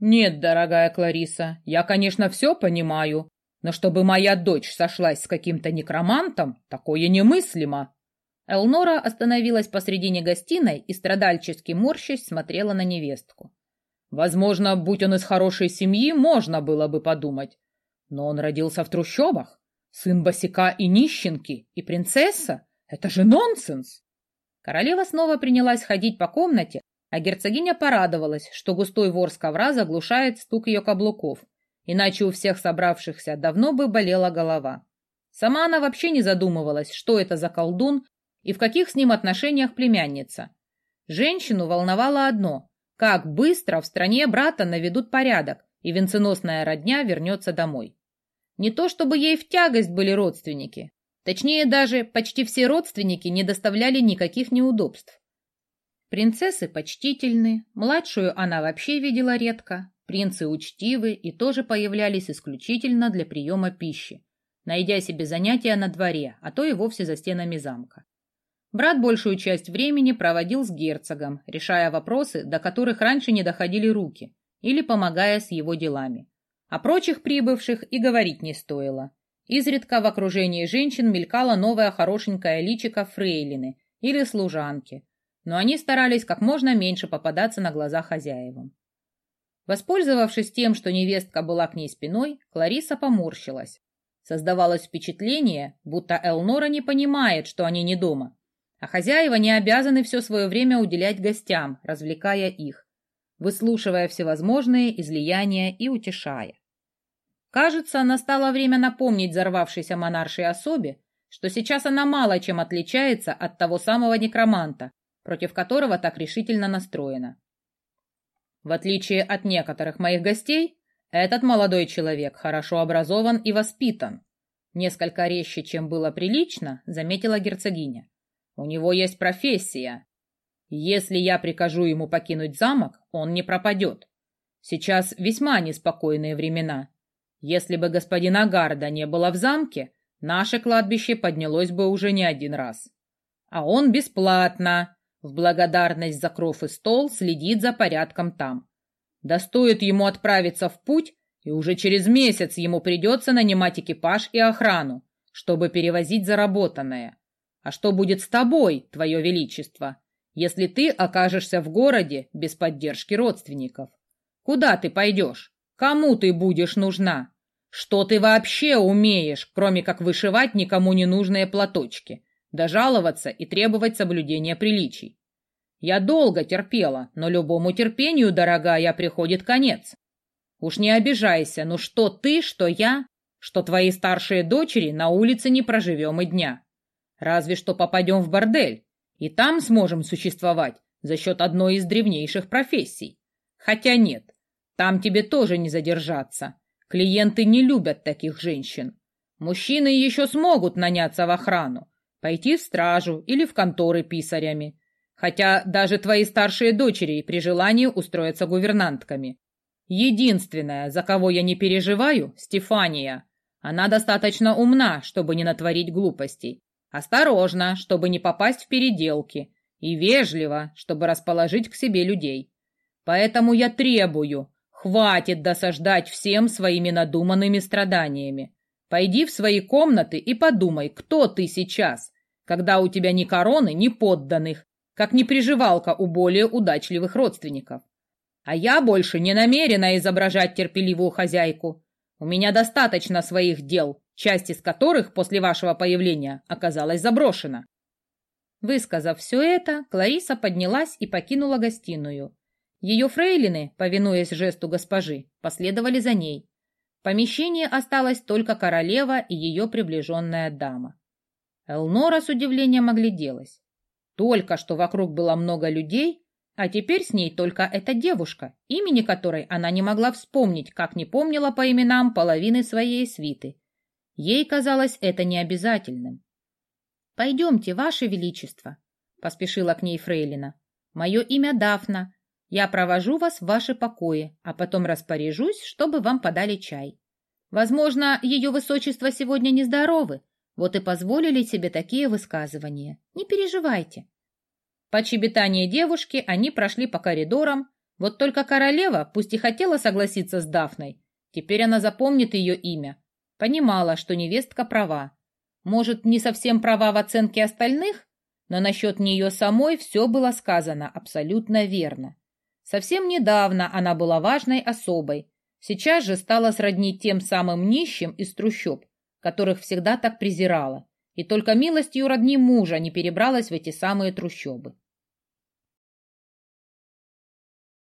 Нет, дорогая Клариса, я, конечно, все понимаю, но чтобы моя дочь сошлась с каким-то некромантом, такое немыслимо. Элнора остановилась посредине гостиной и, страдальчески морщась, смотрела на невестку. Возможно, будь он из хорошей семьи, можно было бы подумать. Но он родился в трущобах, сын босяка и нищенки, и принцесса. Это же нонсенс! Королева снова принялась ходить по комнате, а герцогиня порадовалась, что густой ворс ковра заглушает стук ее каблуков, иначе у всех собравшихся давно бы болела голова. Сама она вообще не задумывалась, что это за колдун и в каких с ним отношениях племянница. Женщину волновало одно – как быстро в стране брата наведут порядок, и венценосная родня вернется домой. Не то чтобы ей в тягость были родственники. Точнее, даже почти все родственники не доставляли никаких неудобств. Принцессы почтительны, младшую она вообще видела редко, принцы учтивы и тоже появлялись исключительно для приема пищи, найдя себе занятия на дворе, а то и вовсе за стенами замка. Брат большую часть времени проводил с герцогом, решая вопросы, до которых раньше не доходили руки, или помогая с его делами. О прочих прибывших и говорить не стоило. Изредка в окружении женщин мелькала новая хорошенькая личико фрейлины или служанки, но они старались как можно меньше попадаться на глаза хозяевам. Воспользовавшись тем, что невестка была к ней спиной, Клариса поморщилась. Создавалось впечатление, будто Элнора не понимает, что они не дома, а хозяева не обязаны все свое время уделять гостям, развлекая их, выслушивая всевозможные излияния и утешая. Кажется, настало время напомнить взорвавшейся монаршей особе, что сейчас она мало чем отличается от того самого некроманта, против которого так решительно настроена. В отличие от некоторых моих гостей, этот молодой человек хорошо образован и воспитан. Несколько резче, чем было прилично, заметила герцогиня. У него есть профессия. Если я прикажу ему покинуть замок, он не пропадет. Сейчас весьма неспокойные времена. Если бы господина Гарда не было в замке, наше кладбище поднялось бы уже не один раз. А он бесплатно, в благодарность за кров и стол, следит за порядком там. Да стоит ему отправиться в путь, и уже через месяц ему придется нанимать экипаж и охрану, чтобы перевозить заработанное. А что будет с тобой, твое величество, если ты окажешься в городе без поддержки родственников? Куда ты пойдешь? Кому ты будешь нужна? Что ты вообще умеешь, кроме как вышивать никому не нужные платочки, да жаловаться и требовать соблюдения приличий? Я долго терпела, но любому терпению, дорогая, приходит конец. Уж не обижайся, ну что ты, что я, что твои старшие дочери на улице не проживем и дня. Разве что попадем в бордель, и там сможем существовать за счет одной из древнейших профессий. Хотя нет, там тебе тоже не задержаться. Клиенты не любят таких женщин. Мужчины еще смогут наняться в охрану, пойти в стражу или в конторы писарями. Хотя даже твои старшие дочери при желании устроятся гувернантками. Единственная, за кого я не переживаю, Стефания. Она достаточно умна, чтобы не натворить глупостей. Осторожно, чтобы не попасть в переделки. И вежливо, чтобы расположить к себе людей. Поэтому я требую, хватит досаждать всем своими надуманными страданиями. Пойди в свои комнаты и подумай, кто ты сейчас, когда у тебя ни короны, ни подданных, как не приживалка у более удачливых родственников. А я больше не намерена изображать терпеливую хозяйку. У меня достаточно своих дел, часть из которых после вашего появления оказалась заброшена. Высказав все это, Клариса поднялась и покинула гостиную. Ее фрейлины, повинуясь жесту госпожи, последовали за ней. В помещении осталась только королева и ее приближенная дама. Элнора с удивлением огляделась. Только что вокруг было много людей, а теперь с ней только эта девушка, имени которой она не могла вспомнить, как не помнила по именам половины своей свиты. Ей казалось это необязательным. «Пойдемте, ваше величество», — поспешила к ней фрейлина. «Мое имя Дафна. Я провожу вас в ваши покои, а потом распоряжусь, чтобы вам подали чай. Возможно, ее высочество сегодня нездоровы, вот и позволили себе такие высказывания. Не переживайте». Под щебетание девушки они прошли по коридорам, Вот только королева, пусть и хотела согласиться с Дафной, теперь она запомнит ее имя. Понимала, что невестка права. Может, не совсем права в оценке остальных, но насчет нее самой все было сказано абсолютно верно. Совсем недавно она была важной особой, сейчас же стала сродни тем самым нищим из трущоб, которых всегда так презирала, и только милостью родни мужа не перебралась в эти самые трущобы.